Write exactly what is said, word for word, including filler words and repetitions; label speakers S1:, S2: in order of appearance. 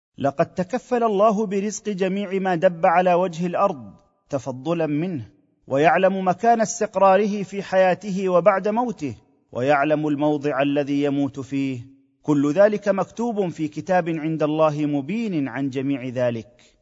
S1: لقد تكفل الله برزق جميع ما دب على وجه الارض تفضلا منه، ويعلم مكان استقراره في حياته وبعد موته، ويعلم الموضع الذي يموت فيه. كل ذلك مكتوب في كتاب عند الله مبين عن جميع ذلك.